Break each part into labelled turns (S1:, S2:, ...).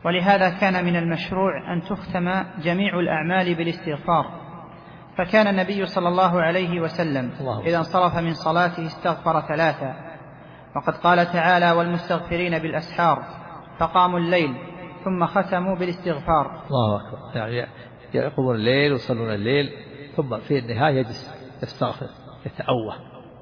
S1: ولهذا كان من المشروع أن تختم جميع الأعمال بالاستغفار، فكان النبي صلى الله عليه وسلم إذا انصرف من صلاته استغفر 3، وقد قال تعالى: والمستغفرين بالأسحار، فقاموا الليل ثم ختموا بالاستغفار.
S2: الله أكبر. يعني يقومون الليل ويصلون الليل، ثم في النهاية يجلس يستغفر يتأوه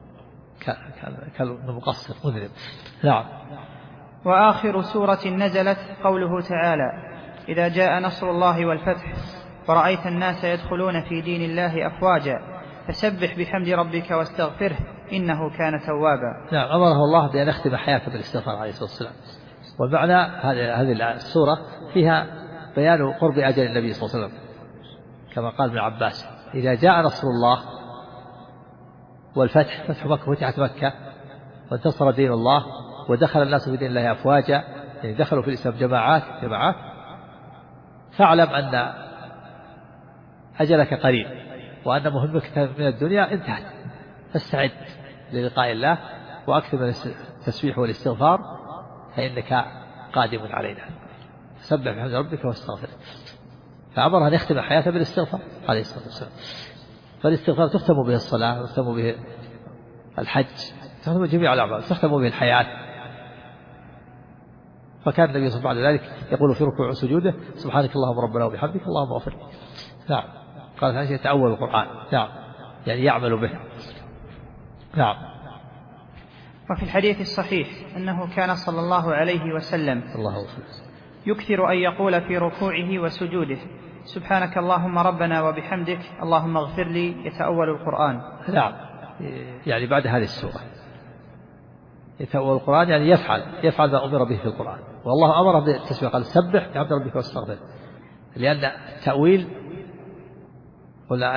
S2: كالمقصر مذنب. نعم.
S1: وآخر سورة نزلت قوله تعالى: إذا جاء نصر الله والفتح ورأيت الناس يدخلون في دين الله أفواجا فسبح بحمد ربك واستغفره إنه كان توابا.
S2: نعم. أمره الله بأن يختم حياته بالاستغفار عليه الصلاة والسلام. ومعنى هذه السورة فيها بيان قرب أجل النبي صلى الله عليه وسلم، كما قال ابن عباس: إذا جاء نصر الله والفتح، فتح مكة، فتحت مكة وانتصر دين الله ودخل الناس في دين الله أفواجا، يعني دخلوا في الإسلام جماعات، فاعلم أن أجلك قريب وأن مهمتك من الدنيا انتهت، فاستعد للقاء الله وأكثر من التسبيح والاستغفار فإنك قادم علينا، فسبح بحمد ربك واستغفره. فأمر أن يختم حياته بالاستغفار عليه الصلاة والسلام. فالاستغفار تختم به الصلاة، تختم به الحج، تختم جميع الأعمال، تختم به الحياة. فكان النبي صلى الله عليه وسلم بعد ذلك يقول في ركوع وسجوده: سبحانك اللهم ربنا وبحمدك اللهم اغفر لي. نعم. قال هذا يتأول القرآن. نعم، يعني يعمل به. نعم.
S1: وفي الحديث الصحيح أنه كان صلى الله عليه وسلم يكثر أن يقول في ركوعه وسجوده: سبحانك اللهم ربنا وبحمدك اللهم اغفر لي، يتأول القرآن.
S2: نعم، يعني بعد هذه السورة يتأول القرآن، يعني يفعل ما أمر به في القرآن. والله أمره بالتسبيح، قال: سبح بحمد ربك واستغفر. لأن التأويل ولا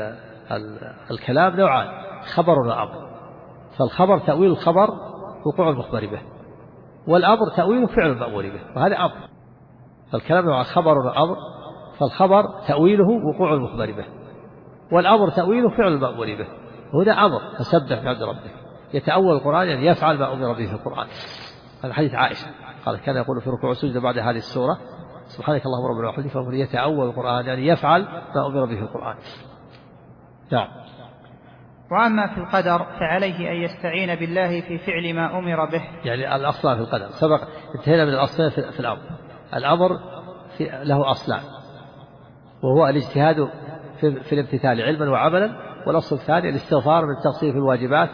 S2: الكلام نوعان: خبر وأمر. فالخبر تأويل الخبر وقوع المخبر به، والأمر تأويل فعل المأمور به، وهذا أمر. فالكلام نوعان: خبر وأمر. فالخبر تأويله وقوع المخبر به، والأمر تأويله فعل المأمور به، وهذا أمر. فسبح بحمد ربك، يتأول القرآن، يعني يفعل ما أمر به في القرآن. هذا حديث عائشة قال: كان يقول في ركوع وسجود بعد هذه السورة: سبحانك اللهم ربنا وبحمدك، فهو يتأول القرآن، يعني يفعل ما أمر به في القرآن. نعم.
S1: وأما في القدر فعليه أن يستعين بالله في فعل ما أمر به.
S2: يعني الأصل في القدر سبق انتهينا من الأصلين في الأمر. الأمر له أصلان، وهو الاجتهاد في الامتثال علما وعملا، والأصل الثاني الاستغفار من التقصير في الواجبات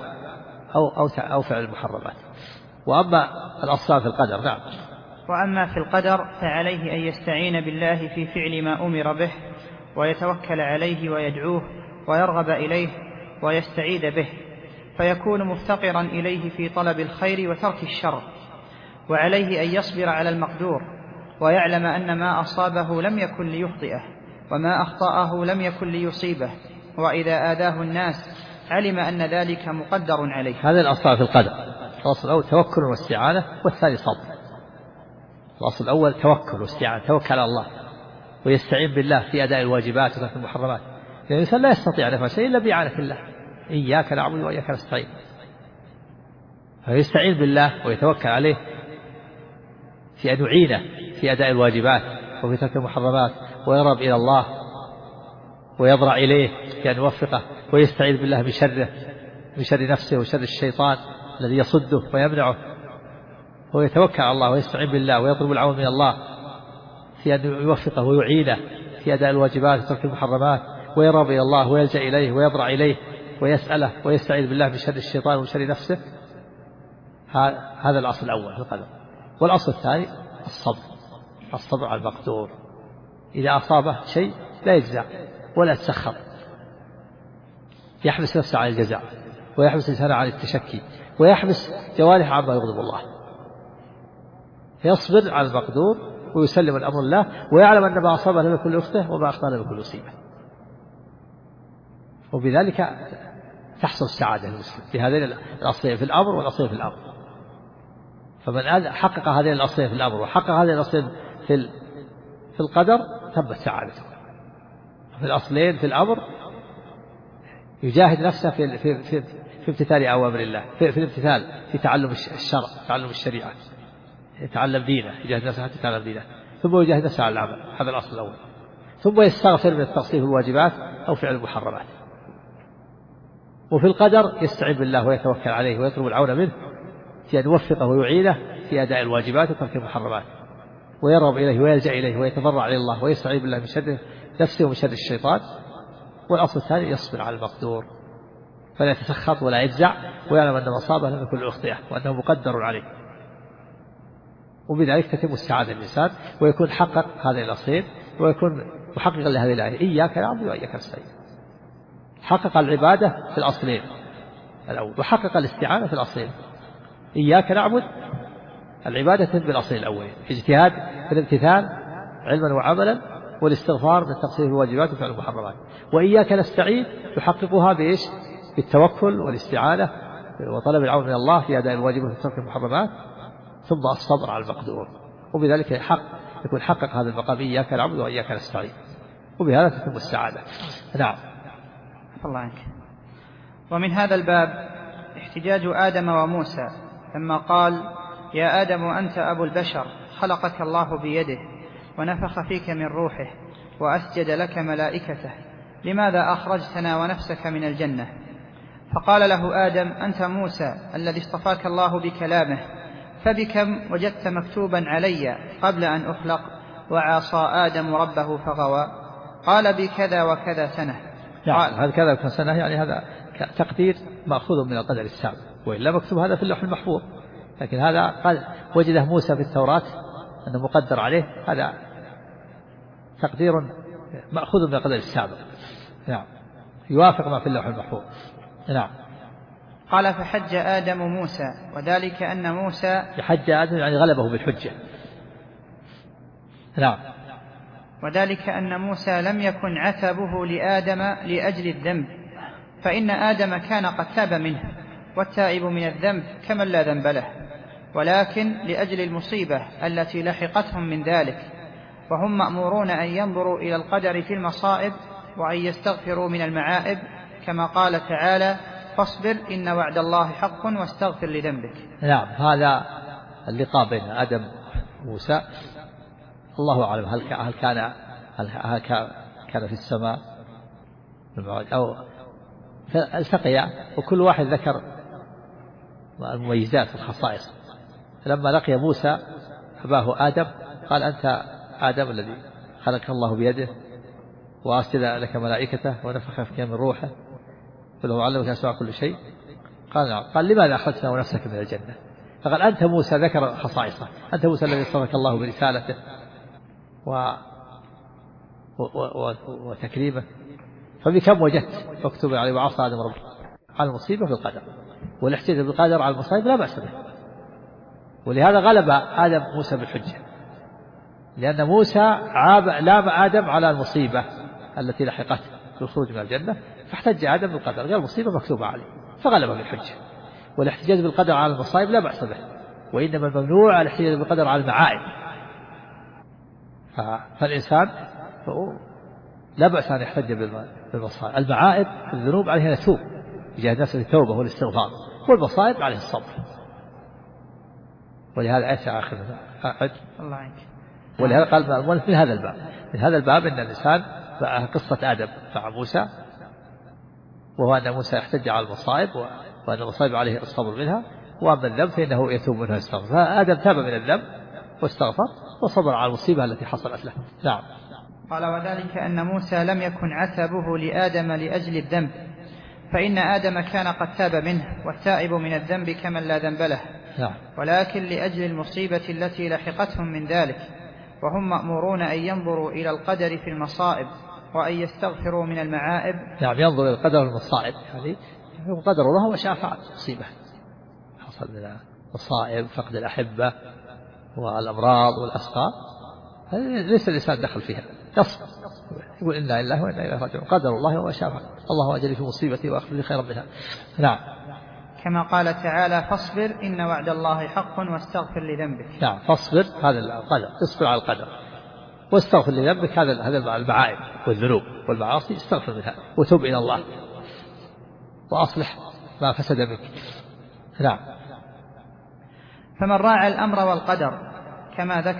S2: أو فعل المحرمات. وأما الأصلان في القدر. نعم.
S1: وأما في القدر فعليه أن يستعين بالله في فعل ما أمر به، ويتوكل عليه ويدعوه ويرغب إليه ويستعيذ به، فيكون مفتقرا إليه في طلب الخير وترك الشر. وعليه أن يصبر على المقدور، ويعلم أن ما أصابه لم يكن ليخطئه، وما أخطأه لم يكن ليصيبه، وإذا آذاه الناس علم أن ذلك مقدر عليه.
S2: هذا الأصل في القدر. الأصل الأول توكل واستعانة، والثاني صبر. الأصل الأول توكل واستعانة، توكل على الله ويستعين بالله في أداء الواجبات وترك المحرمات. يعني الإنسان لا يستطيع أن يفعل شيء إلا بإعانة الله: إياك نعبد وإياك نستعين. فيستعين بالله ويتوكل عليه في أن يعينه في أداء الواجبات وفي ترك المحرمات، ويرغب إلى الله ويضرع إليه في أن يوفقه، ويستعيذ بالله من شر نفسه وشر الشيطان الذي يصده ويمنعه. ويتوكل على الله ويستعين بالله ويطلب العون من الله في أن يوفقه ويعينه في أداء الواجبات وترك المحرمات، ويرغب إلى الله ويلجأ إليه ويضرع إليه ويسأله ويستعيذ بالله من شر الشيطان ومن شر نفسه. هذا الأصل الأول في القدر. والأصل الثاني الصبر على المقدور. إذا أصابه شيء لا يجزع ولا يتسخط، يحبس نفسه عن الجزاء، ويحبس لسانه عن التشكي، ويحبس جوارحه عما يغضب الله. يصبر على المقدور ويسلم الأمر الله، ويعلم أن ما أصابه لم يكن ليخطئه وما أخطأه لم يكن ليصيبه، وبذلك تحصل السعادة للمسلم بهذين الأصلين في الأمر والأصلين في الأمر. فمن حقق هذين الأصلين في الأمر وحقق هذين الأصلين في القدر تمت سعادته. في الأصلين في الأمر يجاهد نفسه في امتثال أوامر الله، في الامتثال في تعلم الشرع، تعلم الشريعة، يتعلم دينه، يجاهد نفسه حتى يتعلم دينه. ثم يجاهد نفسه على العمل، هذا الأصل الأول. ثم يستغفر من التقصير في الواجبات أو فعل المحرمات. وفي القدر يستعين بالله ويتوكل عليه ويطلب العون منه في أن يوفقه ويعينه في أداء الواجبات وترك المحرمات، ويرغب إليه ويلجأ إليه ويتضرع إلى الله ويستعين بالله من شر نفسه ومن شر الشيطان. والأصل الثاني يصبر على المقدور فلا يتسخط ولا يجزع، ويعلم أن مصابه لم يكن لأخطئه وأنه مقدر عليه. وبذلك تتم السعادة للإنسان ويكون حقق هذه الأصلين، ويكون محققا لهذه الآية إياك نعبد وإياك نستعين. حقق العبادة في الأصلين الأول، وحقق الاستعانة في الأصلين. إياك نعبد العبادة بالأصلين الأولين، اجتهاد في الامتثال علما وعملا، والاستغفار من تقصير الواجبات وفعل المحرمات. وإياك نستعين يحققها بإيش؟ بالتوكل والاستعانة وطلب العون من الله في أداء الواجبات وترك المحرمات، ثم الصبر على المقدور. وبذلك يكون حقق هذا المقام إياك نعبد وإياك نستعين، وبهذا تتم السعادة. نعم.
S1: الله عنك. ومن هذا الباب احتجاج آدم وموسى لما قال يا آدم أنت أبو البشر، خلقك الله بيده ونفخ فيك من روحه وأسجد لك ملائكته، لماذا أخرجتنا ونفسك من الجنة؟ فقال له آدم أنت موسى الذي اصطفاك الله بكلامه، فبكم وجدت مكتوبا علي قبل أن أخلق وعصى آدم ربه فغوى؟ قال بكذا وكذا سنة.
S2: يعني هذا كذا وكذا سنة، يعني هذا تقدير مأخوذ من القدر السابق، وإلا مكتوب هذا في اللوح المحفوظ. لكن هذا قال وجده موسى في التوراة أنه مقدر عليه، هذا تقدير مأخوذ من القدر السابق. نعم، يوافق ما في اللوح المحفوظ. نعم.
S1: قال فحج آدم موسى، وذلك أن موسى
S2: حج آدم يعني غلبه بالحجة. نعم.
S1: وذلك أن موسى لم يكن عتبه لآدم لأجل الذنب، فإن آدم كان قد تاب منه، والتائب من الذنب كمن لا ذنب له، ولكن لأجل المصيبة التي لحقتهم من ذلك، وهم مأمورون أن ينظروا إلى القدر في المصائب وأن يستغفروا من المعائب، كما قال تعالى فاصبر إن وعد الله حق واستغفر لذنبك.
S2: نعم. هذا اللقاء بين آدم وموسى الله أعلم هل كان في السماء أو التقيا، وكل واحد ذكر المميزات والخصائص. لما لقي موسى أباه آدم قال أنت آدم الذي خلق الله بيده وأسجد لك ملائكته ونفخ فيك من روحه وله علمك أسماء كل شيء. قال لماذا أخرجتنا ونفسك من الجنة؟ فقال أنت موسى، ذكر خصائصه، أنت موسى الذي اصطفاك الله برسالته وتكريمه، فبكم وجدت مكتوب عليه وعصى آدم ربه على المصيبة في القدر، والاحتجاج بالقدر على المصائب لا بأس به. ولهذا غلب آدم موسى بالحجة، لأن موسى لام آدم على المصيبة التي لحقته بالخروج من الجنة، فاحتج آدم بالقدر، قال المصيبة مكتوبة عليه فغلب بالحجة. والاحتجاج بالقدر على المصائب لا بأس به، وإنما الممنوع الاحتجاج بالقدر على المعائب. فالإنسان لا بأس أن يحتج بالمصائب. المعائب الذنوب عليه أن يتوب، يجاهد نفسه بالتوبة والاستغفار، والمصائب عليه الصبر. ولهذا آية آخر
S1: الله عنك.
S2: ولهذا قال المؤلف من هذا الباب أن الإنسان قصة آدم مع موسى، وهو أن موسى يحتج على المصائب وأن المصائب عليه الصبر منها، وأما الذنب فإنه يتوب منها ويستغفر. فآدم تاب من الذنب واستغفر وصبر على المصيبة التي حصلت له. نعم.
S1: قال وذلك أن موسى لم يكن عتبه لآدم لأجل الذنب، فإن آدم كان قد تاب منه، والتائب من الذنب كمن لا ذنب له.
S2: نعم.
S1: ولكن لأجل المصيبة التي لحقتهم من ذلك، وهم مأمورون أن ينظروا إلى القدر في المصائب وأن يستغفروا من المعائب.
S2: نعم، ينظر إلى القدر المصائب، هذه قدر الله وشاء فعل. مصيبة حصل من المصائب، فقد الأحبة والأمراض والأسقام، ليس الإنسان دخل فيها، يصبر يقول إنا لله وإنا إليه راجعون، قدر الله وما شاء فعل، الله أجل في مصيبتي وأخذ لي خيرا منها. نعم.
S1: كما قال تعالى فاصبر إن وعد الله حق واستغفر لذنبك.
S2: نعم، فاصبر هذا القدر، اصبر على القدر واستغفر لذنبك، هذا المعائب والذنوب والمعاصي استغفر منها وتوب إلى الله وأصلح ما فسد منك. نعم.
S1: فمن راعى الأمر والقدر كما ذكر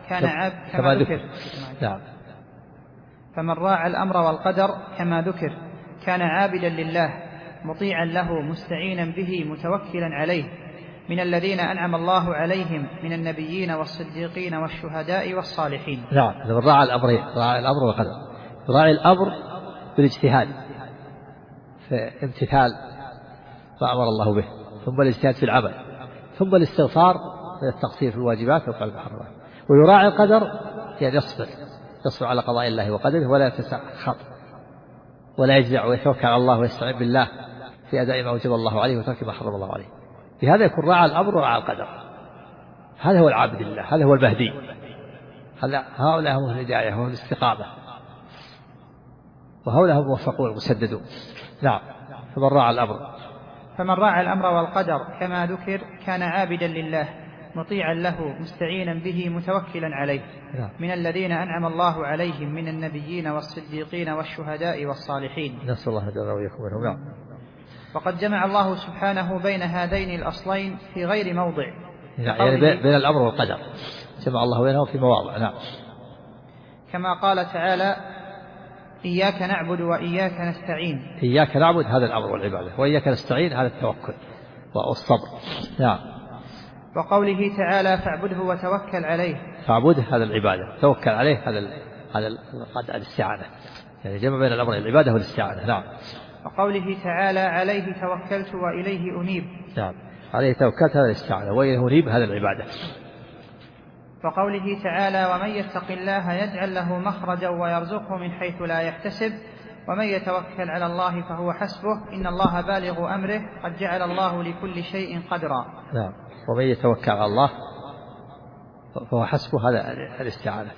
S1: كما ذكر.
S2: نعم.
S1: فمن راعى الأمر والقدر كما ذكر كان عابدا لله مطيعا له مستعينا به متوكلا عليه من الذين أنعم الله عليهم من النبيين والصديقين والشهداء والصالحين.
S2: نعم. من راعى الأمر والقدر راعي الأمر بالاجتهاد في امتثال ما أمر الله به، ثم الاجتهاد في العمل، ثم الاستغفار من التقصير في الواجبات وفعل المحرمات. ويراعي القدر يعني يصبر على قضاء الله وقدره ولا يتسخط ولا يجزع ويتوكل على الله ويستعين بالله في أداء ما وجب الله عليه وترك ما حرم الله عليه. بهذا يكون راعى الأمر وراعى القدر. هذا هو العابد لله، هذا هو المهدي، هؤلاء هم الهداية هم الاستقامة، وهؤلاء هم الموفقون المسددون. نعم.
S1: فمن راعى الأمر والقدر كما ذكر كان عابدا لله مطيعا له مستعينا به متوكلا عليه من الذين أنعم الله عليهم من النبيين والصديقين والشهداء والصالحين.
S2: نسأل الله أن يجعلنا وإياكم منهم. نعم.
S1: وقد جمع الله سبحانه بين هذين الأصلين في غير موضع،
S2: يعني بين الأمر والقدر جمع الله بينهم في مواضع. نعم.
S1: كما قال تعالى: إياك نعبد وإياك نستعين.
S2: إياك نعبد هذا الأمر والعبادة، وإياك نستعين هذا التوكل والصبر. نعم.
S1: وقوله تعالى: فاعبده وتوكل عليه.
S2: فاعبده هذا العبادة، توكل عليه هذا الاستعانة، يعني جمع بين الأمر العبادة والاستعانة. نعم.
S1: وقوله تعالى: عليه توكلت وإليه أنيب.
S2: نعم. عليه توكلت هذا الاستعانة، وإليه أنيب هذا العبادة.
S1: وقوله تعالى: ومن يتق الله يجعل له مخرجا ويرزقه من حيث لا يحتسب ومن يتوكل على الله فهو حسبه إن الله بالغ أمره قد جعل الله لكل شيء قدرا.
S2: نعم. ومن يتوكل على الله فهو حسبه هذا الاستعانة.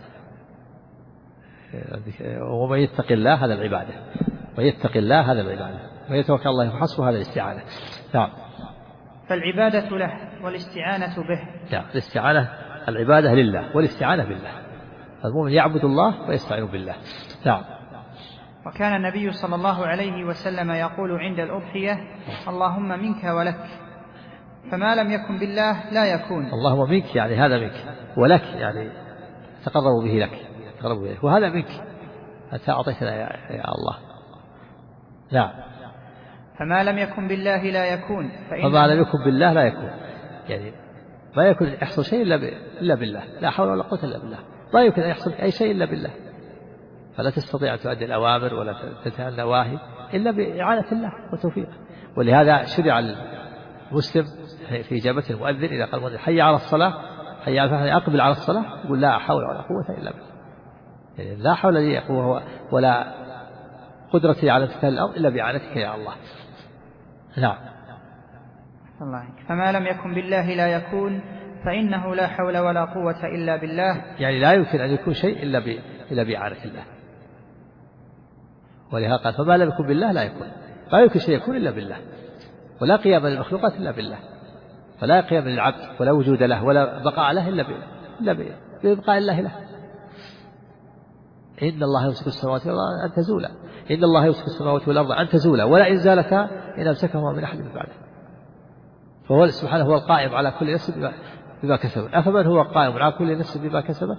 S2: ومن يتق الله هذا العبادة، ويتق الله هذا العبادة، ويتوكل على الله فهو حسبه هذا الاستعانة. نعم.
S1: فالعبادة له والاستعانة به.
S2: نعم. الاستعانة العبادة لله والاستعانة بالله، المؤمن يعبد الله ويستعين بالله. نعم.
S1: وكان النبي صلى الله عليه وسلم يقول عند الأضحية: اللهم منك ولك، فما لم يكن بالله لا يكون.
S2: اللهم منك يعني هذا منك، ولك يعني تقرب به لك، وهذا منك أنت أعطيتنا يا الله. نعم.
S1: فما لم يكن بالله لا يكون،
S2: فما لم يكن بالله لا يكون، يعني ما يكون يحصل شيء إلا بالله، لا حول ولا قوة إلا بالله، ما يمكن أن يحصل أي شيء إلا بالله، فلا تستطيع أن تؤدي الأوامر ولا تنتهي النواهي إلا بإعانة الله وتوفيقه. ولهذا شرع المسلم في إجابة المؤذن إذا قال المؤذن حي على الصلاة، حي على الفلاح، أقبل على الصلاة، يقول لا حول ولا قوة إلا بالله، يعني لا حول لي قوة ولا قدرتي على امتثال الأمر إلا بإعانتك يا الله. نعم.
S1: فما لم يكن بالله لا يكون، فإنه لا حول ولا قوة إلا بالله،
S2: يعني لا يمكن أن يكون شيء إلا بإعانة الله. ولهذا قال فما لم يكن بالله لا يكون، لا يمكن شيء يكون إلا بالله، ولا قيام للمخلوقات إلا بالله، فلا قيام للعبد ولا وجود له ولا بقاء له إلا بإبقاء الله له. إن الله يمسك السماوات والأرض أن تزولا، إن الله يمسك السماوات والأرض أن تزولا ولا إن زالتا إن أمسكهما من أحد من بعده. فهو سبحانه هو القائم على كل نفس بما كسبت. أفمن هو القائم على كل نفس بما كسبت؟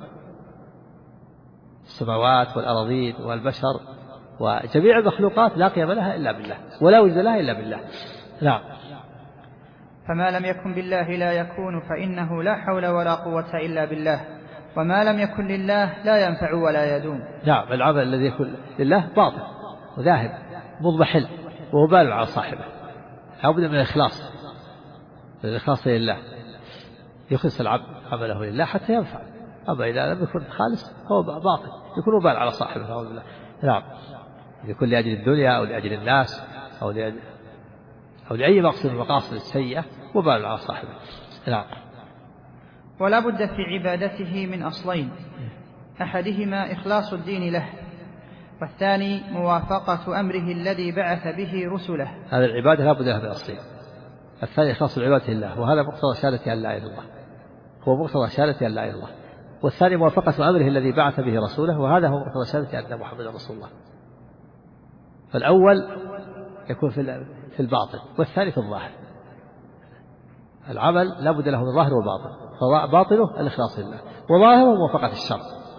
S2: السماوات والأراضين والبشر وجميع المخلوقات لا قيام لها إلا بالله ولا وجد لها إلا بالله. نعم.
S1: فما لم يكن بالله لا يكون، فإنه لا حول ولا قوة إلا بالله، وما لم يكن لله لا ينفع ولا يدوم.
S2: نعم. العمل الذي يكون لله باطل وذاهب مضمحل ووبال على صاحبه، لابد من الإخلاص لله، يخلص العبد عمله لله حتى ينفع، أما إذا لم يكن خالص هو باطل يكون وبال على صاحبه. نعوذ بالله. نعم. يكون لأجل الدنيا أو لأجل الناس أو لأي مقصد من المقاصد السيئة وبال على صاحبه. نعم.
S1: ولا بد في عبادته من أصلين: أحدهما إخلاص الدين له، والثاني موافقة أمره الذي بعث به رسله.
S2: هذه العبادة لا بد لها من أصلين: الثاني إخلاص العبادة لله، وهذا مقتضى شهادة أن لا إله إلا الله، هو مقتضى شهادة أن لا إله إلا الله. والثاني موافقة أمره الذي بعث به رسوله، وهذا هو مقتضى شهادة أن محمدا رسول الله. فالأول يكون في الباطن والثاني في الظاهر. العمل لا بد له من ظاهر وباطن، فباطنه الإخلاص لله وظاهره موافقة الشرع.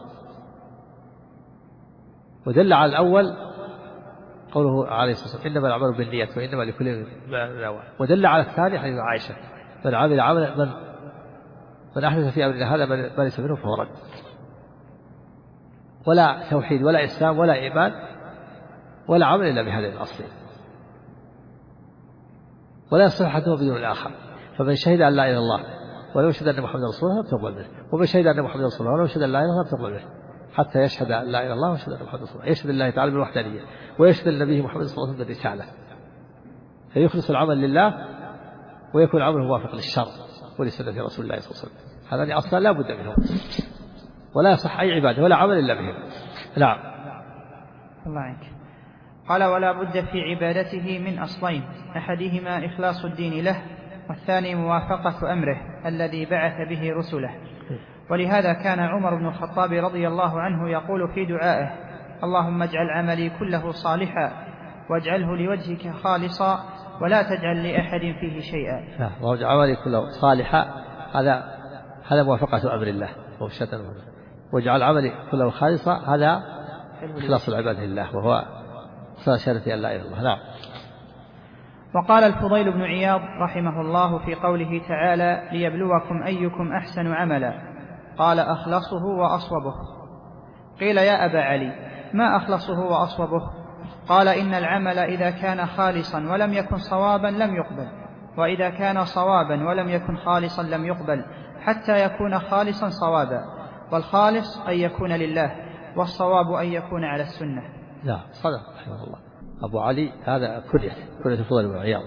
S2: ودل على الأول قوله عليه الصلاة والسلام إنما الأعمال بالنيات وإنما لكل ما نوى. ودل على الثاني حديث عائشة من عمل عملا من أحدث في أمرنا هذا ما ليس منه فهو رد. ولا توحيد ولا إسلام ولا إيمان ولا عمل إلا بهذين الأصلين، ولا يصلح أحدهما بدون الآخر. فمن شهد أن لا إله إلا الله ولو شهد أن محمدا رسول الله لم تقبل منه، ومن شهد أن محمدا رسول الله ولو شهد أن لا إله إلا الله لم تقبل منه، حتى يشهد أن لا إله إلا الله ويشهد أن محمدا رسول الله، يشهد الله تعالى بالوحدانية ويشهد النبي محمد صلى الله عليه وسلم بالرسالة، فيخلص العمل لله ويكون عمله موافق للشرع ولسنة رسول الله صلى الله عليه وسلم. هذان أصلا لا بد منهم، ولا يصح أي عبادة ولا عمل إلا بهم. نعم.
S1: الله عنك. قال ولا بد في عبادته من أصلين، أحدهما إخلاص الدين له، والثاني موافقة أمره الذي بعث به رسله. ولهذا كان عمر بن الخطاب رضي الله عنه يقول في دعائه اللهم اجعل عملي كله صالحا واجعله لوجهك خالصا ولا تجعل لأحد فيه شيئا.
S2: واجعل عملي كله صالحا، هذا موافقة أمر الله واجعل عملي كله خالصا، هذا إخلاص العبادة لله وهو شهادة أن لا إله إلا الله. نعم.
S1: وقال الفضيل بن عياض رحمه الله في قوله تعالى ليبلوكم أيكم أحسن عملا، قال أخلصه وأصوبه. قيل يا أبا علي ما أخلصه وأصوبه؟ قال إن العمل إذا كان خالصا ولم يكن صوابا لم يقبل، وإذا كان صوابا ولم يكن خالصا لم يقبل، حتى يكون خالصا صوابا، والخالص أن يكون لله، والصواب أن يكون على السنة.
S2: لا صدق رحمه الله. أبو علي هذا كنية الفضيل بن عياض،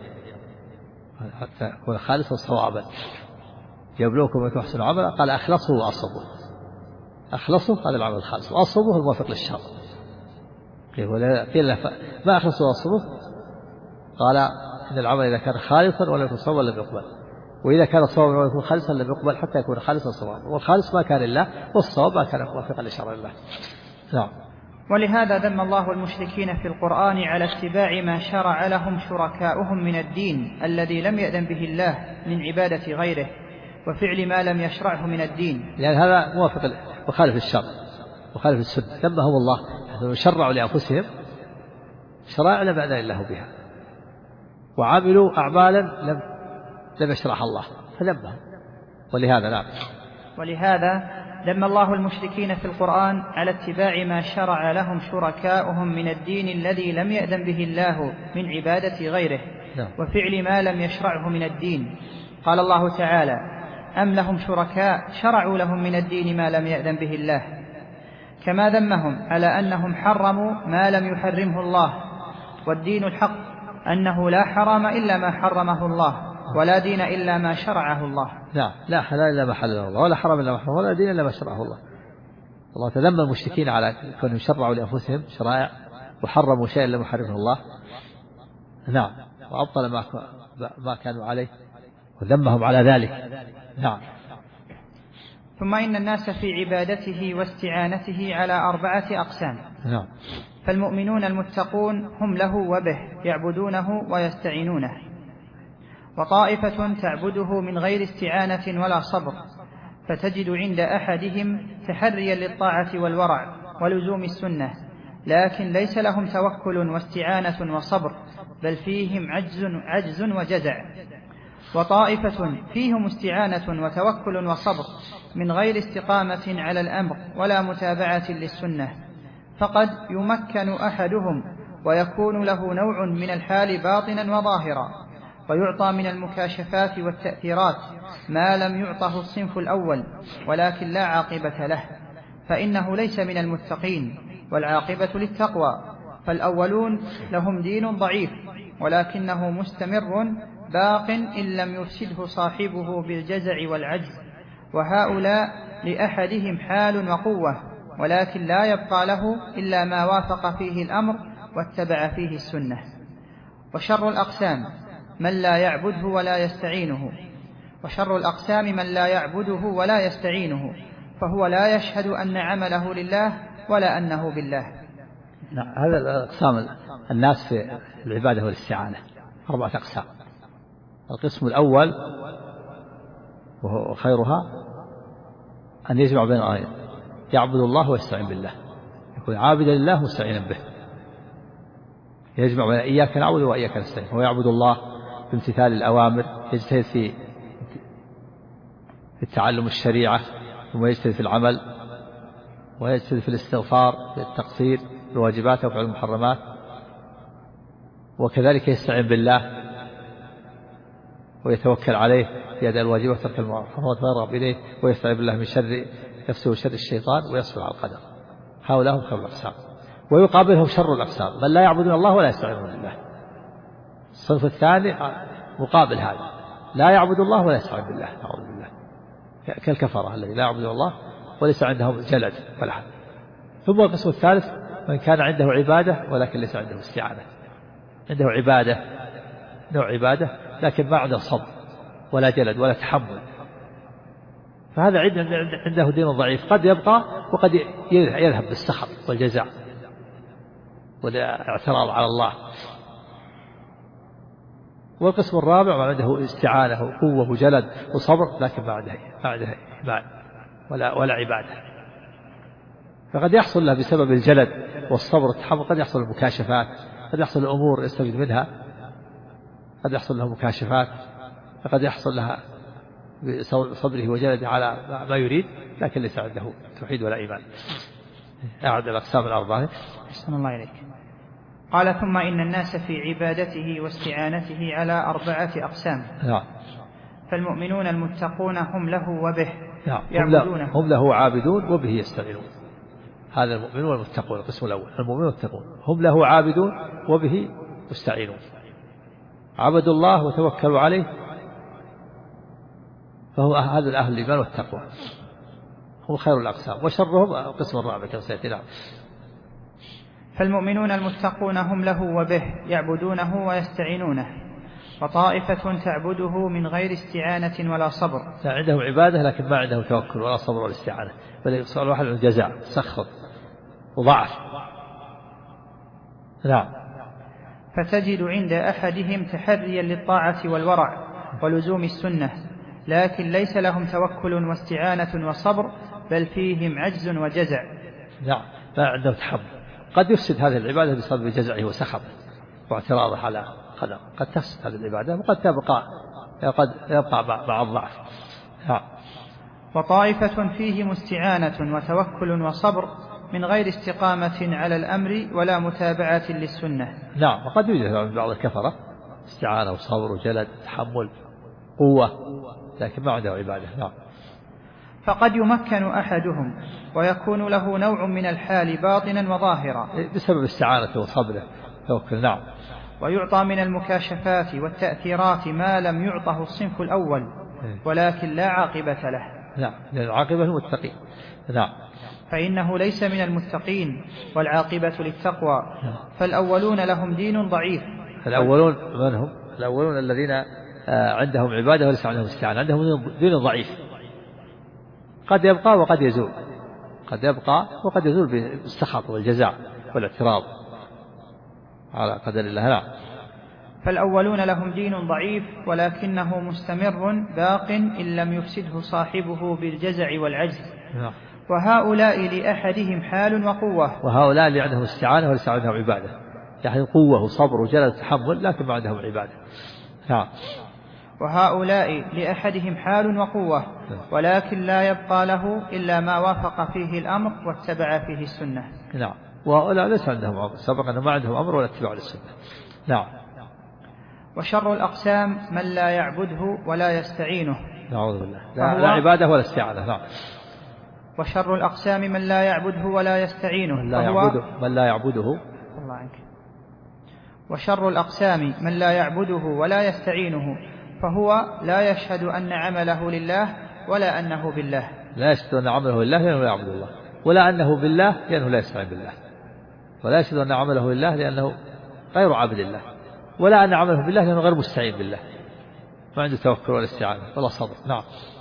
S2: حتى يكون خالصا صوابا. يبلوكم أيكم أحسن عملا، قال أخلصه وأصوبه. أخلصه هذا العمل الخالص، وأصوبه الموافق للشرع. قيل له ما أخلصه وأصوبه؟ قال إن العمل إذا كان خالصا ولم يكن صوابا لم يقبل، وإذا كان صوابا ولم يكن خالصا لم يقبل، حتى يكون خالصا صوابا، والخالص ما كان لله والصواب ما كان موافقا لشرع الله. نعم.
S1: ولهذا ذم الله المشركين في القرآن على اتباع ما شرع لهم شركاؤهم من الدين الذي لم يأذن به الله من عبادة غيره، وفعل ما لم يشرعه من الدين،
S2: لأن هذا موافق وخالف الشرع وخالف السنة. ذمهم الله أنهم شرعوا لأنفسهم شرائع لم يأذن الله بها، وعملوا أعمالا لم يشرعها الله فذمهم. ولهذا نعم.
S1: ولهذا ذم الله المشركين في القرآن على اتباع ما شرع لهم شركاؤهم من الدين الذي لم يأذن به الله من عبادة غيره، وفعل ما لم يشرعه من الدين. قال الله تعالى أم لهم شركاء شرعوا لهم من الدين ما لم يأذن به الله. كما ذمهم على أنهم حرموا ما لم يحرمه الله، والدين الحق أنه لا حرام إلا ما حرمه الله، ولا دين إلا ما شرعه الله.
S2: لا حلال إلا ما حلله الله، ولا حرام إلا ما حرمه، ولا دين إلا ما شرعه الله. الله تذم المشركين على كونهم شرعوا لأنفسهم شرائع وحرموا شيئا لم يحرمه الله. نعم. وأبطل ما كانوا عليه وذمهم على ذلك. نعم.
S1: ثم إن الناس في عبادته واستعانته على 4 أقسام.
S2: نعم.
S1: فالمؤمنون المتقون هم له وبه يعبدونه ويستعينونه، وطائفة تعبده من غير استعانة ولا صبر، فتجد عند أحدهم تحريا للطاعة والورع ولزوم السنة، لكن ليس لهم توكل واستعانة وصبر، بل فيهم عجز وجزع. وطائفة فيهم استعانة وتوكل وصبر من غير استقامة على الأمر ولا متابعة للسنة، فقد يمكن أحدهم ويكون له نوع من الحال باطنا وظاهرا، ويعطى من المكاشفات والتأثيرات ما لم يعطه الصنف الأول، ولكن لا عاقبة له، فإنه ليس من المتقين، والعاقبة للتقوى. فالأولون لهم دين ضعيف ولكنه مستمر باق إن لم يفسده صاحبه بالجزع والعجز، وهؤلاء لأحدهم حال وقوة، ولكن لا يبقى له إلا ما وافق فيه الأمر واتبع فيه السنة. وشر الأقسام من لا يعبده ولا يستعينه، ولا يستعينه، فهو لا يشهد أن عمله لله ولا أنه بالله.
S2: هذا أقسام الناس في العبادة والاستعانة 4 أقسام. القسم الأول وخيرها أن يجمع بين الآيات، يعبد الله ويستعين بالله، يكون عابدا لله مستعينا به، يجمع بين إياك نعبد وإياك نستعين. هو يعبد الله بامتثال الأوامر، يجتهد في تعلم الشريعة، ثم يجتهد في العمل، ويجتهد في الاستغفار، في التقصير بالواجبات وفعل المحرمات، وكذلك يستعين بالله ويتوكل عليه في أداء الواجبات وترك المحرمات ويرغب إليه، ويستعين بالله من شر نفسه وشر الشيطان، ويصبر على القدر. هؤلاء هم خير الأقسام. ويقابلهم شر الأقسام من لا يعبدون الله ولا يستعينون بالله. الصنف الثاني مقابل هذا، لا يعبد الله ولا يستعين بالله، نعوذ بالله، كالكفرة الذي لا يعبد الله وليس عندهم جلد ولا حد. ثم القسم الثالث من كان عنده عبادة ولكن ليس عنده استعانة، عنده عبادة، نوع عبادة، لكن ما عنده صبر ولا جلد ولا تحمل، فهذا عنده دين ضعيف، قد يبقى وقد يذهب بالسخط والجزع والاعتراض على الله. والقسم الرابع ما عنده استعانة وقوة وجلد وصبر، لكن ما عنده إيمان ولا عبادة، فقد يحصل له بسبب الجلد والصبر والتحمل، قد يحصل المكاشفات، قد يحصل الأمور يستفيد منها، قد يحصل له مكاشفات، فقد يحصل لها بصبره وجلده على ما يريد، لكن ليس عنده توحيد ولا إيمان. أعد الأقسام الأربعة.
S1: أحسن الله إليك. قال ثم إن الناس في عبادته واستعانته على 4 أقسام.
S2: نعم.
S1: فالمؤمنون المتقون هم له وبه
S2: يعبدونه، هم له عابدون وبه يستعينون. هذا المؤمنون المتقون القسم الأول، المؤمنون المتقون هم له عابدون وبه يستعينون، عبدوا الله وتوكلوا عليه، فهو هذا أهل الإيمان والتقوى، هم خير الأقسام. وشرهم القسم الرابع كما سيأتي. نعم.
S1: فالمؤمنون المتقون هم له وبه يعبدونه ويستعينونه، وطائفة تعبده من غير استعانة ولا صبر،
S2: عنده عبادة لكن ما عنده توكل ولا صبر ولا استعانة، بل يصير واحد من جزاء سخط وضعف. نعم.
S1: فتجد عند أحدهم تحريا للطاعة والورع ولزوم السنة، لكن ليس لهم توكل واستعانة وصبر، بل فيهم عجز وجزع.
S2: نعم، ما عنده تحمل. قد يفسد هذه العبادة بسبب جزعه وسخطه واعتراضه على قدر، قد تفسد هذه العبادة وقد يبقى مع الضعف.
S1: وطائفة فيهم استعانة وتوكل وصبر من غير استقامة على الأمر ولا متابعة للسنة.
S2: نعم. وقد يوجد عند بعض الكفرة استعانة وصبر وجلد تحمل قوة، لكن ما عنده عبادة. نعم.
S1: فقد يمكن أحدهم ويكون له نوع من الحال باطنا وظاهرا
S2: بسبب استعانته وصبره توكل. نعم.
S1: ويعطى من المكاشفات والتأثيرات ما لم يعطه الصنف الأول، ولكن لا عاقبة له.
S2: نعم، لأن العاقبة المتقين. نعم.
S1: فإنه ليس من المتقين والعاقبة للتقوى. فالأولون لهم دين ضعيف.
S2: الأولون من هم؟ الأولون الذين عندهم عبادة وليس عندهم استعانة، عندهم دين ضعيف، قد يبقى وقد يزول، قد يبقى وقد يزول بالسخط والجزاء والاعتراض على قدر الله. نعم.
S1: فالأولون لهم دين ضعيف ولكنه مستمر باق إن لم يفسده صاحبه بالجزع والعجز.
S2: نعم.
S1: وهؤلاء لأحدهم حال وقوة.
S2: وهؤلاء اللي عندهم استعانة وليس عندهم عبادة، يعني قوة وصبر وجلد وتحمل لكن ما عندهم عبادة. نعم.
S1: وهؤلاء لأحدهم حال وقوة، ولكن لا يبقى له إلا ما وافق فيه الأمر واتبع فيه السنة.
S2: نعم. وهؤلاء ليس عندهم أمر، سبق أنه ما عندهم أمر ولا اتباع للسنة. نعم.
S1: وشر الأقسام من لا يعبده ولا يستعينه.
S2: نعوذ بالله، لا عبادة ولا استعانة. نعم.
S1: وشر الأقسام من لا يعبده ولا يستعينه،
S2: من لا يعبده.
S1: الله عنك. وشر الأقسام من لا يعبده ولا يستعينه، فهو لا يشهد أن عمله لله ولا أنه بالله.
S2: لا يشهد أن عمله لله لأنه لا يعبد الله، ولا أنه بالله لأنه لا يستعين بالله، ولا يشهد أن عمله لله لأنه غير عابد الله، ولا أن عمله بالله لأنه غير مستعين بالله، ما عنده توكل ولا استعانة ولا صبر. نعم.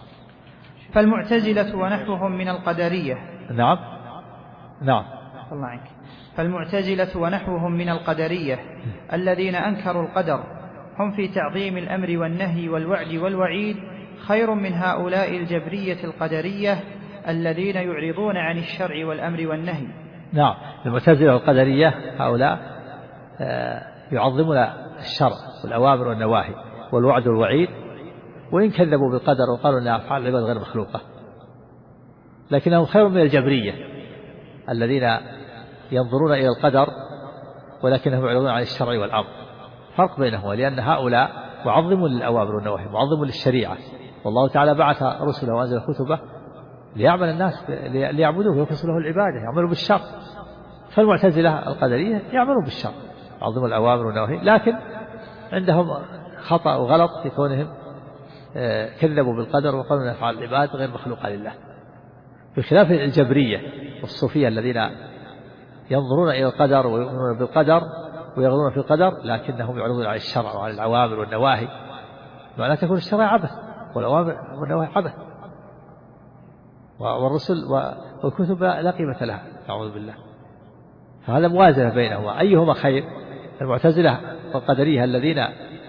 S1: فالمعتزلة ونحوهم من القدرية.
S2: نعم. نعم.
S1: الله عنك. فالمعتزلة ونحوهم من القدرية الذين أنكروا القدر هم في تعظيم الأمر والنهي والوعد والوعيد خير من هؤلاء الجبرية القدرية الذين يعرضون عن الشرع والأمر والنهي.
S2: نعم، المعتزلة والقدرية هؤلاء يعظمون الشرع والأوامر والنواهي والوعد والوعيد، وإن كذبوا بالقدر وقالوا أن أفعال العباد غير مخلوقة، لكنهم خير من الجبرية الذين ينظرون إلى القدر ولكنهم يعرضون عن الشرع والأمر. فرق بينهما، لأن هؤلاء معظم للأوامر والنواهي، معظم للشريعة، والله تعالى بعث رسله وأنزل كتبه ليعمل الناس ليعبدوه ويخلصوا له العبادة، يعملوا بالشر. فالمعتزلة القدرية يعملون بالشر، يعظمون الأوامر والنواهي، لكن عندهم خطأ وغلط في كونهم كذبوا بالقدر وقالوا أن أفعال العباد غير مخلوقة لله، بخلاف الجبرية والصوفية الذين ينظرون إلى القدر ويؤمنون بالقدر ويغلون في القدر، لكنهم يعرضون عن الشرع وعن الأوامر والنواهي، ولا تكون الشرع عبث والأوامر والنواهي عبث، والرسل والكتب لا قيمة لها، أعوذ بالله. فهذا موازنة بينهما، أيهما خير؟ المعتزلة والقدرية الذين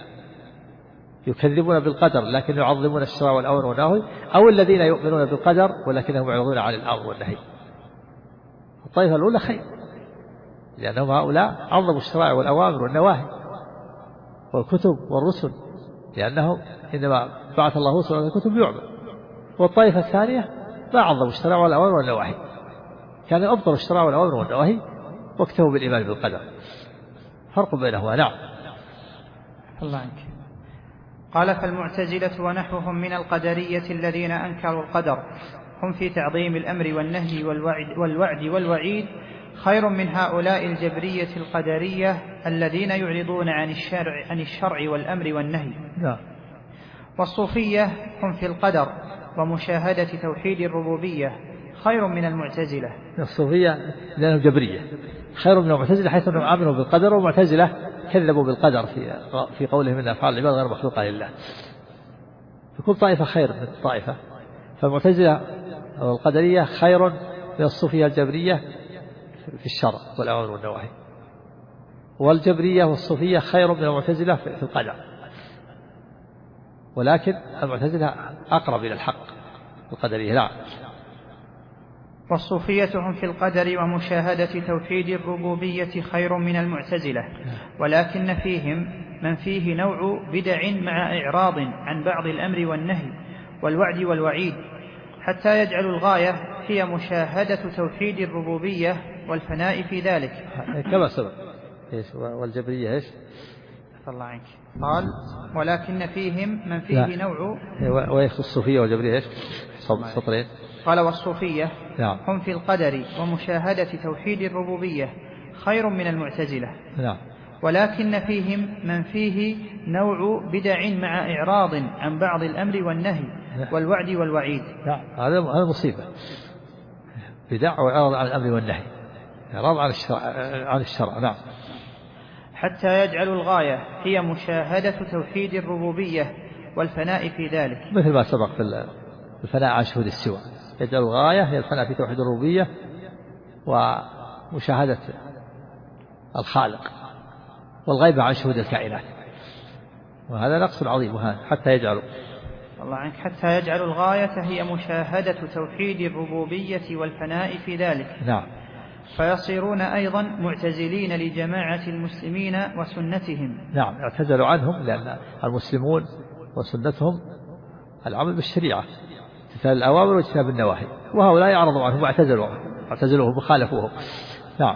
S2: يكذبون بالقدر لكن يعظمون الشرع والأمر والنهي، أو الذين يؤمنون بالقدر ولكنهم يعرضون عن الأمر والنهي. الطائفة الأولى خير، لأنهم هؤلاء عظموا الشرائع والأوامر والنواهي والكتب والرسل، لأنهم إنما بعث الله رسلا والكتب يعمل. والطائفة الثانية ما عظموا الشرائع والأوامر والنواهي، كانوا أبطلوا الشرائع والأوامر والنواهي واكتفوا بالإيمان بالقدر. فرق بينهما. نعم.
S1: الله عنك. قال: فالمعتزلة ونحوهم من القدرية الذين أنكروا القدر هم في تعظيم الأمر والنهي والوعد والوعيد خير من هؤلاء الجبرية القدرية الذين يعرضون عن الشرع والأمر والنهي. والصوفية هم في القدر ومشاهدة توحيد الربوبية خير من المعتزلة.
S2: الصوفية لأنهم جبرية خير من المعتزلة، حيث أنهم آمنوا بالقدر، والمعتزلة كذبوا بالقدر في قولهم إن أفعال العباد غير مخلوقة لله. فكل طائفة خير من الطائفة، فالمعتزلة والقدرية خير من الصوفية الجبرية في الشرع والأوامر والنواهي، والجبرية والصوفية خير من المعتزلة في القدر، ولكن المعتزلة أقرب إلى الحق القدرية. لا.
S1: والصوفية هم في القدر ومشاهدة توحيد الربوبية خير من المعتزلة، ولكن فيهم من فيه نوع بدع مع إعراض عن بعض الأمر والنهي والوعد والوعيد، حتى يجعل الغاية هي مشاهدة توحيد الربوبية والفناء في ذلك.
S2: كما سبق. والجبرية إيش؟
S1: الله عنك. قال: ولكن فيهم من فيه نوع.
S2: ويخص الصوفية والجبرية إيش؟ سطرين.
S1: قال: والصوفية هم في القدر ومشاهدة توحيد الربوبية خير من المعتزلة، ولكن فيهم من فيه نوع بدع مع إعراض عن بعض الأمر والنهي والوعد والوعيد.
S2: هذا مصيبة، بدع وإعراض عن الأمر والنهي، إعراض عن الشرع. نعم.
S1: حتى يجعل الغاية هي مشاهدة توحيد الربوبية والفناء في ذلك،
S2: مثل ما سبق في الفناء عن شهود السوى. يجعل الغاية هي الفناء في توحيد الربوبية ومشاهدة الخالق والغيبة عن شهود الكائنات، وهذا نقص عظيم. حتى يجعل
S1: الله عنك. حتى يجعل الغاية هي مشاهدة توحيد الربوبية والفناء في ذلك.
S2: نعم.
S1: فيصيرون أيضا معتزلين لجماعة المسلمين وسنتهم.
S2: نعم، اعتزلوا عنهم، لأن المسلمون وسنتهم العمل بالشريعة، امتثال الأوامر واجتناب النواهي، وهؤلاء يعرضوا عنهم واعتزلوهم وخالفوهم. نعم.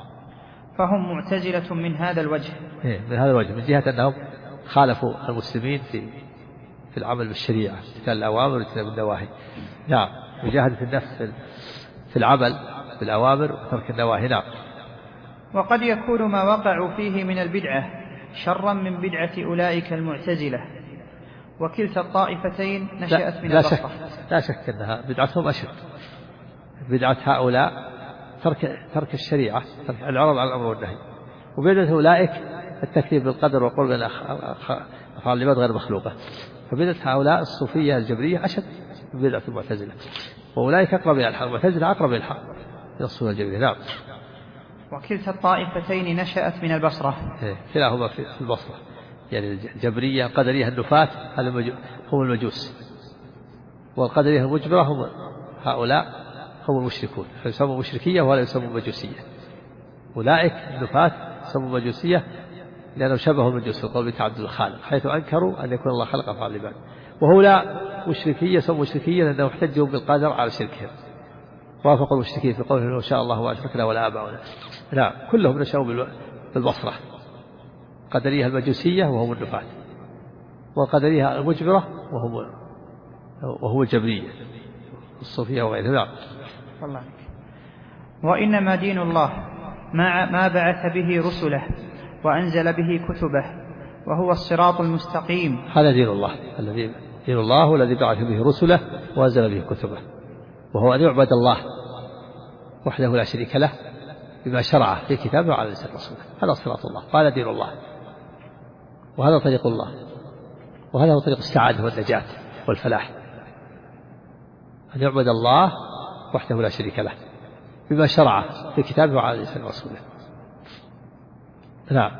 S1: فهم معتزلة من هذا الوجه.
S2: من هذا الوجه، من جهة أنهم خالفوا المسلمين في العمل بالشريعة، امتثال الأوامر واجتناب النواهي. نعم. مجاهدة النفس في العمل بالأوامر وترك النواهي. نعم.
S1: وقد يكون ما وقعوا فيه من البدعة شرا من بدعة أولئك المعتزلة، وكلتا الطائفتين نشأت من البصرة.
S2: لا شك أنها بدعتهم أشد. بدعة هؤلاء ترك الشريعة، ترك العرض على الأمر والنهي، وبدعة أولئك التكذيب بالقدر وقول بأن أفعال العباد غير مخلوقة. فبدعة هؤلاء الصوفية الجبرية أشد من بدعة المعتزلة، وأولئك أقرب إلى الحق، المعتزلة أقرب إلى الحق من الصوفية الجبرية. نعم.
S1: وكلتا الطائفتين نشأت من البصرة.
S2: كلاهما في البصرة، يعني الجبرية القدرية النفاة هم المجوس، والقدرية المجبرة هم هؤلاء هم المشركون، يسموا مشركية ولا يسموا مجوسية. أولئك النفاة يسموا مجوسية لأنهم شبهوا المجوس القول بتعدد الخالق، حيث أنكروا أن يكون الله خلق أفعال العباد. وهؤلاء مشركية يسموا مشركية لأنهم احتجوا بالقدر على شركهم، وافقوا المشركين في قوله لو شاء الله وأشركنا ولا آباؤنا. نعم كلهم نشأوا بالبصرة، قدرية المجوسية وهم النفاة، والقدرية المجبرة وهو الجبرية الصوفية وغيرها. نعم.
S1: وإنما دين الله ما بعث به رسله وأنزل به كتبه وهو الصراط المستقيم.
S2: هذا دين الله، دين الله هو الذي بعث به رسله وأنزل به كتبه، وهو أن يعبد الله وحده لا شريك له بما شرعه في كتابه وعلى لسان رسوله. هذا صراط الله، هذا دين الله، وهذا طريق الله، وهذا هو طريق السعادة والنجاة والفلاح، أن يعبد الله وحده لا شريك له بما شرعه في كتابه وعلى لسان رسوله. نعم.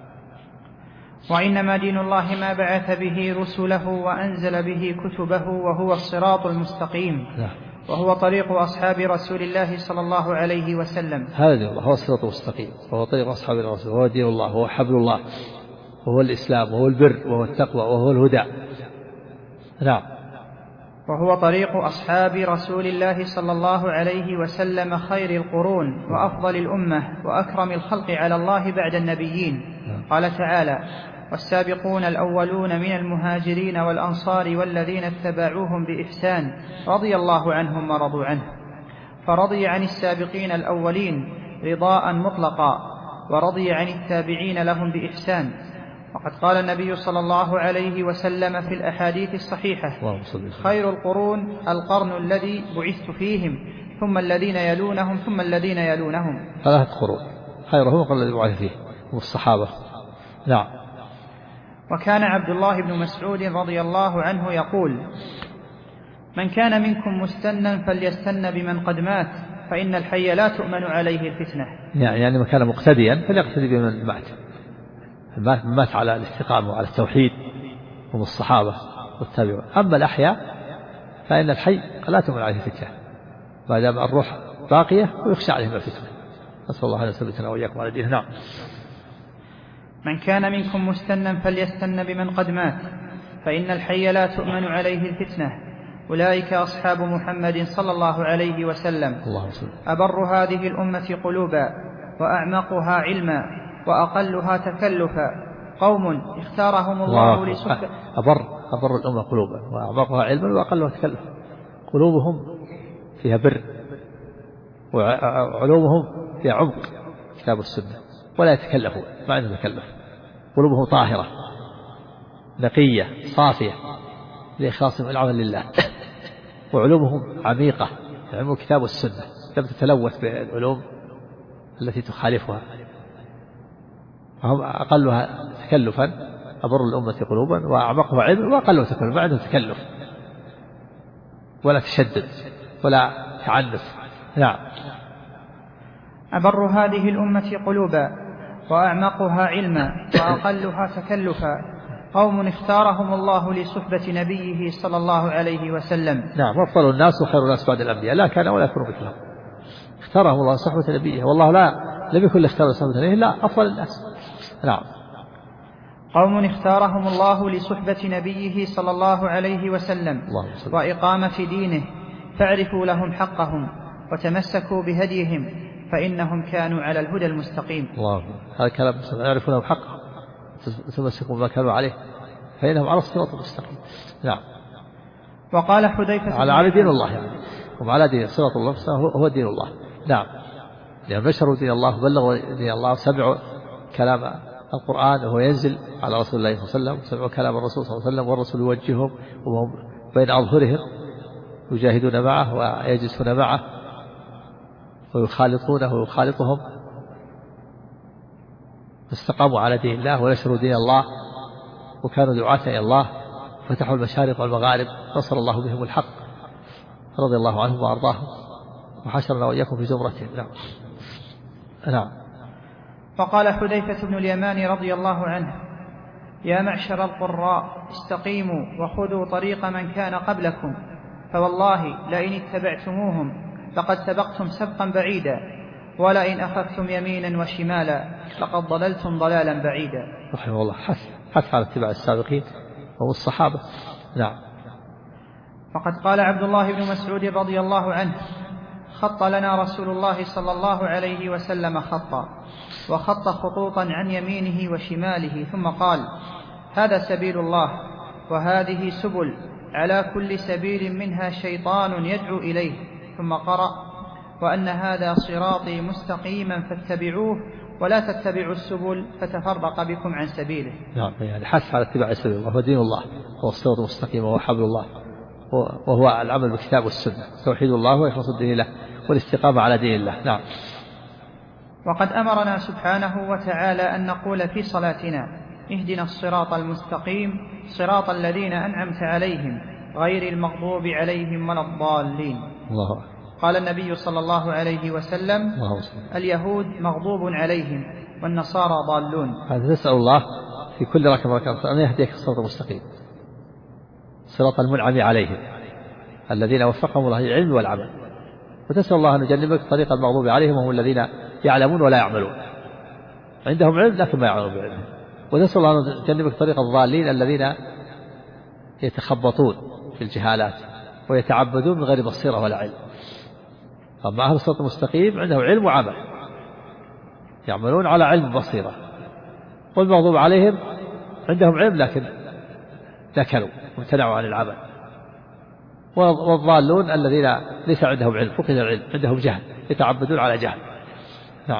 S1: وإنما دين الله ما بعث به رسله وأنزل به كتبه وهو الصراط المستقيم.
S2: نعم.
S1: وهو طريق أصحاب رسول الله صلى الله عليه وسلم.
S2: هذا دين الله، هو الصراط المستقيم، وهو طريق أصحاب الرسول، وهو دين الله، وهو حبل الله، وهو الإسلام، وهو البر، وهو التقوى، وهو الهدى. نعم.
S1: وهو طريق أصحاب رسول الله صلى الله عليه وسلم خير القرون وأفضل الأمة وأكرم الخلق على الله بعد النبيين. قال تعالى: والسابقون الأولون من المهاجرين والأنصار والذين اتبعوهم بإحسان رضي الله عنهم ورضوا عنه. فرضي عن السابقين الأولين رضاء مطلقا، ورضي عن التابعين لهم بإحسان. وقد قال النبي صلى الله عليه وسلم في الأحاديث الصحيحة: خير القرون القرن الذي بعثت فيهم، ثم الذين يلونهم، ثم الذين يلونهم.
S2: 3 قرون، خيرهم القرن الذي بعث فيه هم الصحابة. نعم.
S1: وكان عبد الله بن مسعود رضي الله عنه يقول: من كان منكم مستنا فليستن بمن قد مات، فإن الحي لا تؤمن عليه الفتنة.
S2: يعني من كان مقتديا فليقتدي بمن مات، مات على الاستقامة وعلى التوحيد هم الصحابة والتابعون. أما الأحياء فإن الحي لا تؤمن عليه الفتنة، ما دام الروح باقية ويخشى عليهم الفتنة. نسأل الله أن يثبتنا وإياكم على دينه. نعم.
S1: من كان منكم مستنا فليستن بمن قد مات، فإن الحي لا تؤمن عليه الفتنة. أولئك أصحاب محمد صلى الله عليه وسلم. أبر هذه الأمة قلوبا، وأعمقها علما، وأقلها تكلفا، قوم اختارهم الله لسبب.
S2: أبر الأمة قلوبا وأعمقها علما وأقلها تكلفا. قلوبهم فيها بر، وعلومهم فيها عمق كتاب السنة، ولا يتكلفون، ما عندهم تكلف. قلوبهم طاهرة نقية صافية لإخلاصهم العمل لله، وعلومهم عميقة، علم كتاب السنة لم تتلوث بالعلوم التي تخالفها. فهم أقلها تكلفا، أبر الأمة قلوبا وأعمقها علما وأقلها تكلفا، ما عندهم تكلف ولا تشدد ولا تعنف. نعم.
S1: أبر هذه الأمة قلوبا، وأعمقها علما، وأقلها تكلفا، قوم اختارهم الله لصحبة نبيه صلى الله عليه وسلم.
S2: نعم. أفضل الناس وخير الناس بعد الأنبياء لا كان ولا يكون مثلهم. اختارهم الله لصحبة نبيه، والله لم يكن اختار لصحبة نبيه لا أفضل الناس. نعم.
S1: قوم اختارهم الله لصحبة نبيه صلى الله عليه وسلم وإقامة دينه، فاعرفوا لهم حقهم وتمسكوا بهديهم، فإنهم كانوا على الهدى المستقيم.
S2: الله، هذا كلام يعرفون لهم حقهم تمسكوا بما كانوا عليه، فإنهم على الصراط المستقيم. نعم.
S1: وقال حذيفة
S2: على دين الله، يعني هم على دين صراط الله هو دين الله. نعم. لأن نشروا دين الله، بلغوا دين الله، سمعوا كلام القرآن وهو ينزل على رسول الله صلى الله عليه وسلم، سمعوا كلام الرسول صلى الله عليه وسلم، والرسول يوجههم وهم بين أظهرهم يجاهدون معه ويجلسون معه ويخالطونه ويخالطهم، فاستقاموا على دين الله ونشروا دين الله وكانوا دعاة إلى الله، فتحوا المشارق والمغارب، نصر الله بهم الحق، رضي الله عنهم وأرضاهم، وحشرنا وإياكم في زمرتهم. نعم. نعم.
S1: وقال حذيفة بن اليمان رضي الله عنه: يا معشر القراء استقيموا وخذوا طريق من كان قبلكم، فوالله لئن اتبعتموهم لقد سبقتم سبقا بعيدا، ولئن أخذتم يمينا وشمالا لقد ضللتم ضلالا بعيدا.
S2: رحمه الله حث على اتباع السابقين وهو الصحابة. نعم.
S1: وقد قال عبد الله بن مسعود رضي الله عنه: خط لنا رسول الله صلى الله عليه وسلم خطا، وخط خطوطا عن يمينه وشماله، ثم قال: هذا سبيل الله، وهذه سبل، على كل سبيل منها شيطان يدعو إليه، ثم قرأ: وأن هذا صراطي مستقيما فاتبعوه ولا تتبعوا السبل فتفرق بكم عن سبيله.
S2: نعم، يعني حث على اتباع سبيل الله، وهو دين الله، هو الصراط المستقيم، وهو حبل الله، وهو العمل بالكتاب والسنة، توحيد الله وإخلاص الدين له والاستقامة على دين الله. نعم.
S1: وقد أمرنا سبحانه وتعالى أن نقول في صلاتنا: اهدنا الصراط المستقيم صراط الذين أنعمت عليهم غير المغضوب عليهم ولا الضالين.
S2: الله.
S1: قال النبي صلى الله عليه وسلم: اليهود مغضوب عليهم والنصارى ضالون.
S2: هذا نسأل الله في كل ركعة أن يهديك الصراط المستقيم، صراط المنعم عليهم الذين وفقهم الله العلم والعمل، وتسأل الله أن يجنبك طريق المغضوب عليهم وهم الذين يعلمون ولا يعملون، عندهم علم لكن ما يعملون بعلمهم، وتسأل الله أن يجنبك طريق الضالين الذين يتخبطون في الجهالات ويتعبدون من غير بصيرة ولا علم. أما أهل الصراط المستقيم عندهم علم وعمل، يعملون على علم بصيرة، والمغضوب عليهم عندهم علم لكن ذكروا وامتنعوا عن العمل، والضالون الذين ليس عندهم علم، فقد العلم، عندهم جهل، يتعبدون على جهل. نعم.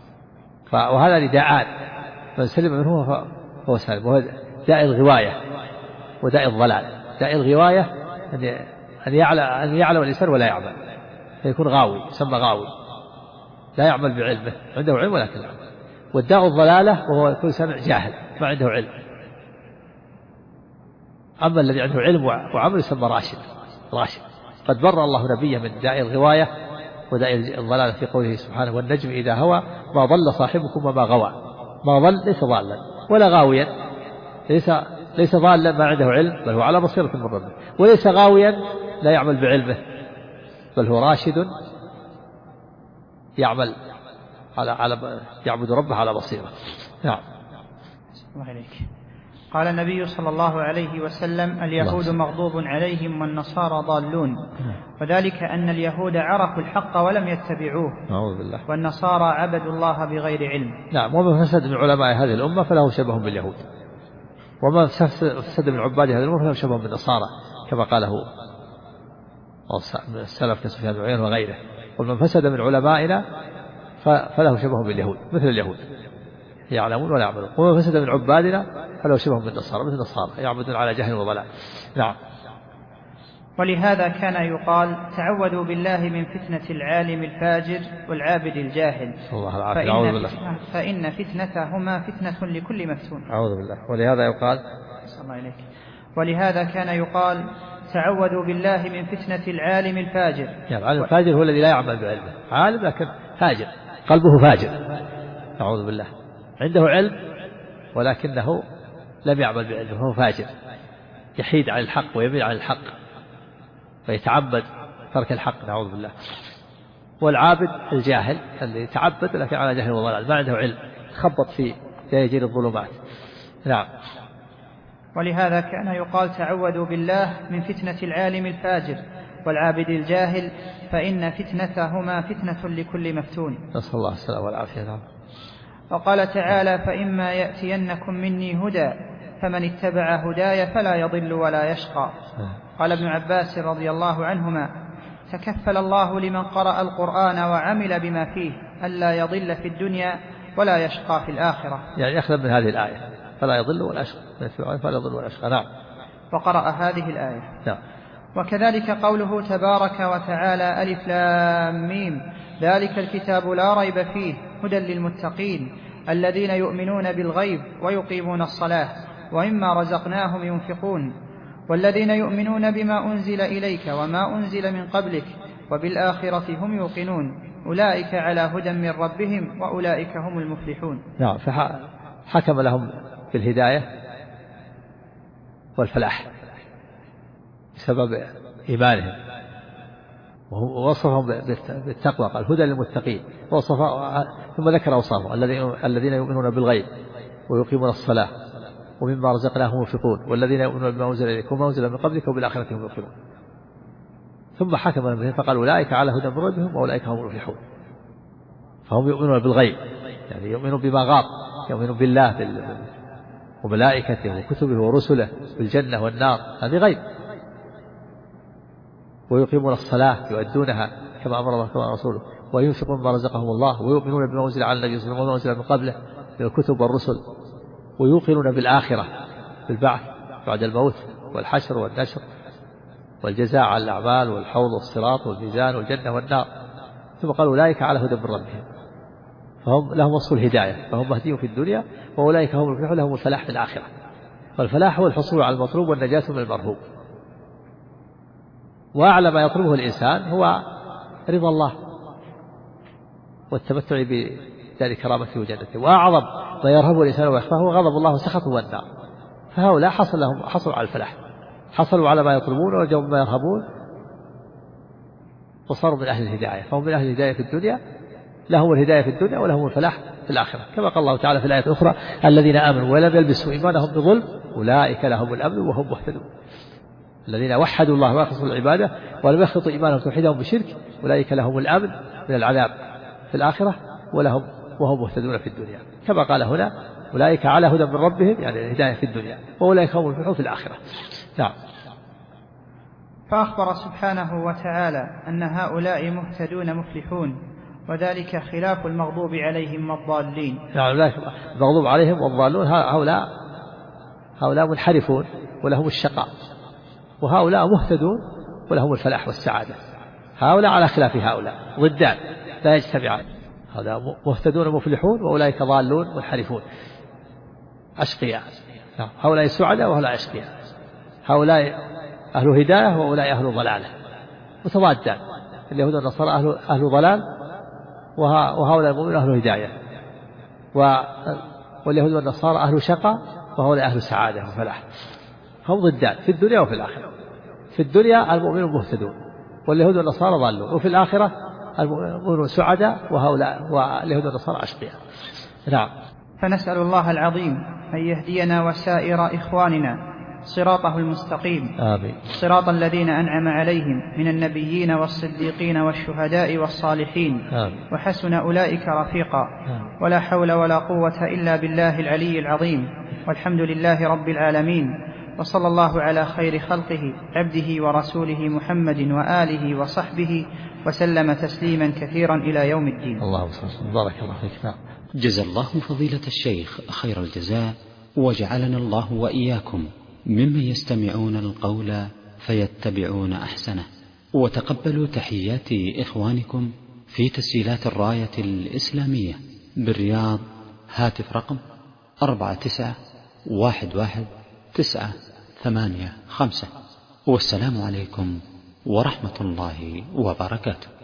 S2: وهذا نداءان، من سلم منه فهو سالم، وهو داء الغواية وداء الضلال. داء الغواية أن يعلم الإنسان ولا يعمل، فيكون غاوي، يسمى غاوي، لا يعمل بعلمه، عنده علم ولكن لا يعمل. والداء الضلالة وهو يكون سامع جاهل ما عنده علم. أما الذي عنده علم وعمل يسمى راشد. قد بر الله نبيه من داء الغواية وداء الضلالة في قوله سبحانه: والنجم إذا هوى ما ضل صاحبكم وما غوى. ما ضل ليس ضالا ولا غاويا، ليس ضالا ما عنده علم، بل هو على بصيرة من ربه، وليس غاويا لا يعمل بعلمه، بل هو راشد يعبد ربه على بصيرة. نعم.
S1: الله عليك. قال النبي صلى الله عليه وسلم: اليهود مغضوب عليهم والنصارى ضالون، وذلك أن اليهود عرفوا الحق ولم يتبعوه،
S2: أعوذ بالله،
S1: والنصارى عبدوا الله بغير علم.
S2: نعم. ومن فسد من علماء هذه الأمة فله شبه باليهود، ومن فسد من عباد هذه الأمة فله شبه بالنصارى، كما قاله السلف كسفيان بن عيينة وغيره. ومن فسد من علمائنا فله شبه باليهود مثل اليهود، يعلمون ولا يعملون. ومن فسد من عبادنا فله شبه بالنصارى مثل النصارى، يعبدون على جهل وضلال. نعم.
S1: ولهذا كان يقال: تعوذوا بالله من فتنة العالم الفاجر والعابد الجاهل،
S2: الله العافية،
S1: فإن فتنتهما فتنة لكل مفتون.
S2: أعوذ بالله. ولهذا يقال،
S1: ولهذا كان يقال: تعوذوا بالله من فتنة العالم الفاجر.
S2: يعني العالم الفاجر هو الذي لا يعمل بعلمه، عالم لكن فاجر، قلبه فاجر، أعوذ بالله، عنده علم ولكنه لم يعمل بعلمه، هو فاجر، يحيد عن الحق ويميل عن الحق ويتعبد ترك الحق، نعوذ بالله. والعابد الجاهل الذي يتعبد لكن على جهل وضلال، ما عنده علم، خبط في دياجير الظلمات. نعم.
S1: ولهذا كان يقال: تعوذوا بالله من فتنة العالم الفاجر والعابد الجاهل، فإن فتنتهما فتنة لكل مفتون.
S2: نسأل الله السلامة والعافية. نعم.
S1: وقال تعالى: فإما يأتينكم مني هدى فمن اتبع هداي فلا يضل ولا يشقى. قال ابن عباس رضي الله عنهما: تكفل الله لمن قرأ القرآن وعمل بما فيه ألا يضل في الدنيا ولا يشقى في الآخرة.
S2: يعني يخلد من هذه الآية: فلا يضل ولا يشقى، فلا يضل ولا يشقى. نعم.
S1: وقرأ هذه الآية.
S2: نعم.
S1: وكذلك قوله تبارك وتعالى: ألف لام ميم ذلك الكتاب لا ريب فيه هدى للمتقين الذين يؤمنون بالغيب ويقيمون الصلاة ومما رزقناهم ينفقون والذين يؤمنون بما أنزل إليك وما أنزل من قبلك وبالآخرة هم يوقنون أولئك على هدى من ربهم وأولئك هم المفلحون.
S2: نعم. فحكم لهم بالهداية والفلاح بسبب إيمانهم، ووصفهم بالتقوى قال هدى للمتقين، ثم ذكر أوصافهم الذين يؤمنون بالغيب ويقيمون الصلاة ومما رزقناهم ينفقون والذين يؤمنون بما أنزل إليك وما أنزل من قبلك وبالآخرة هم يوقنون. ثم حكم بهم فقال أولئك على هدى من ربهم وأولئك هم المفلحون. فهم يؤمنون بالغيب، يعني يؤمنون بما غاب، يؤمنون بالله وملائكته وكتبه ورسله بالجنة والنار، هذه غيب. ويقيمون الصلاة يؤدونها كما أمر الله كما رسوله، وينفقون ما رزقهم الله، ويؤمنون بما أنزل على النبي صلى الله عليه وسلم وما أنزل من قبله من الكتب والرسل، ويوقنون بالآخرة بالبعث بعد الموت والحشر والنشر والجزاء على الأعمال والحوض والصراط والميزان والجنة والنار. ثم قالوا أولئك على هدى من ربهم، فهم لهم وصف الهداية، فهم مهديون في الدنيا وأولئك هم المفلحون لهم الفلاح في الآخرة. والفلاح هو الحصول على المطلوب والنجاة من المرهوب. وأعلى ما يطلبه الإنسان هو رضا الله والتمتع بدار كرامته وجنته، وأعظم ما يرهبه الإنسان ويخفاه هو غضب الله وسخطه والنار. فهؤلاء حصلوا على الفلاح، حصلوا على ما يطلبون ورجوا ما يرهبون وصاروا من أهل الهداية. فهم من أهل الهداية في الدنيا، لهم الهداية في الدنيا ولهم الفلاح في الآخرة، كما قال الله تعالى في الآية الأخرى الذين آمنوا ولم يلبسوا إيمانهم بظلم أولئك لهم الأمن وهم مهتدون. الذين وحدوا الله وأخلصوا العبادة ولم يخلطوا إيمانهم توحيدهم بشرك أولئك لهم الأمن من العذاب في الآخرة وهم مهتدون في الدنيا، كما قال هنا أولئك على هدى من ربهم، يعني الهداية في الدنيا، وأولئك هم المفلحون في الآخرة. نعم.
S1: فأخبر سبحانه وتعالى أن هؤلاء مهتدون مفلحون، وذلك خلاف المغضوب عليهم والضالين.
S2: يعني المغضوب عليهم والضالون هؤلاء منحرفون ولهم الشقاء، وهؤلاء مهتدون ولهم الفلاح والسعادة. هؤلاء على خلاف هؤلاء ضدان لا يجتمعان، هؤلاء مهتدون مفلحون وأولئك ضالون منحرفون أشقياء. هؤلاء سعداء وهؤلاء أشقياء، هؤلاء أهل هداية وأولئك أهل ضلالة، متضادان. اليهود والنصارى أهل ضلال، وهؤلاء المؤمنون أهل هداية، واليهود والنصارى أهل شقاء وهؤلاء أهل سعادة وفلاح. هم ضدان في الدنيا وفي الآخرة. في الدنيا المؤمنون مهتدون واليهود والنصارى ضالون، وفي الآخرة المؤمنون سعداء واليهود والنصارى أشقياء. نعم.
S1: فنسأل الله العظيم أن يهدينا وسائر إخواننا صراطه المستقيم،
S2: آمين.
S1: صراط الذين أنعم عليهم من النبيين والصديقين والشهداء والصالحين،
S2: آمين.
S1: وحسن أولئك رفيقا.
S2: آمين.
S1: ولا حول ولا قوة إلا بالله العلي العظيم، والحمد لله رب العالمين، وصلى الله على خير خلقه عبده ورسوله محمد وآله وصحبه وسلم تسليما كثيرا إلى يوم الدين.
S2: اللهم صل وسلم. بارك الله فيك.
S3: جزا الله فضيلة الشيخ خير الجزاء، وجعلنا الله وإياكم ممن يستمعون القول فيتبعون أحسنه. وتقبلوا تحيات إخوانكم في تسجيلات الراية الإسلامية بالرياض، هاتف رقم 49111985. والسلام عليكم ورحمة الله وبركاته.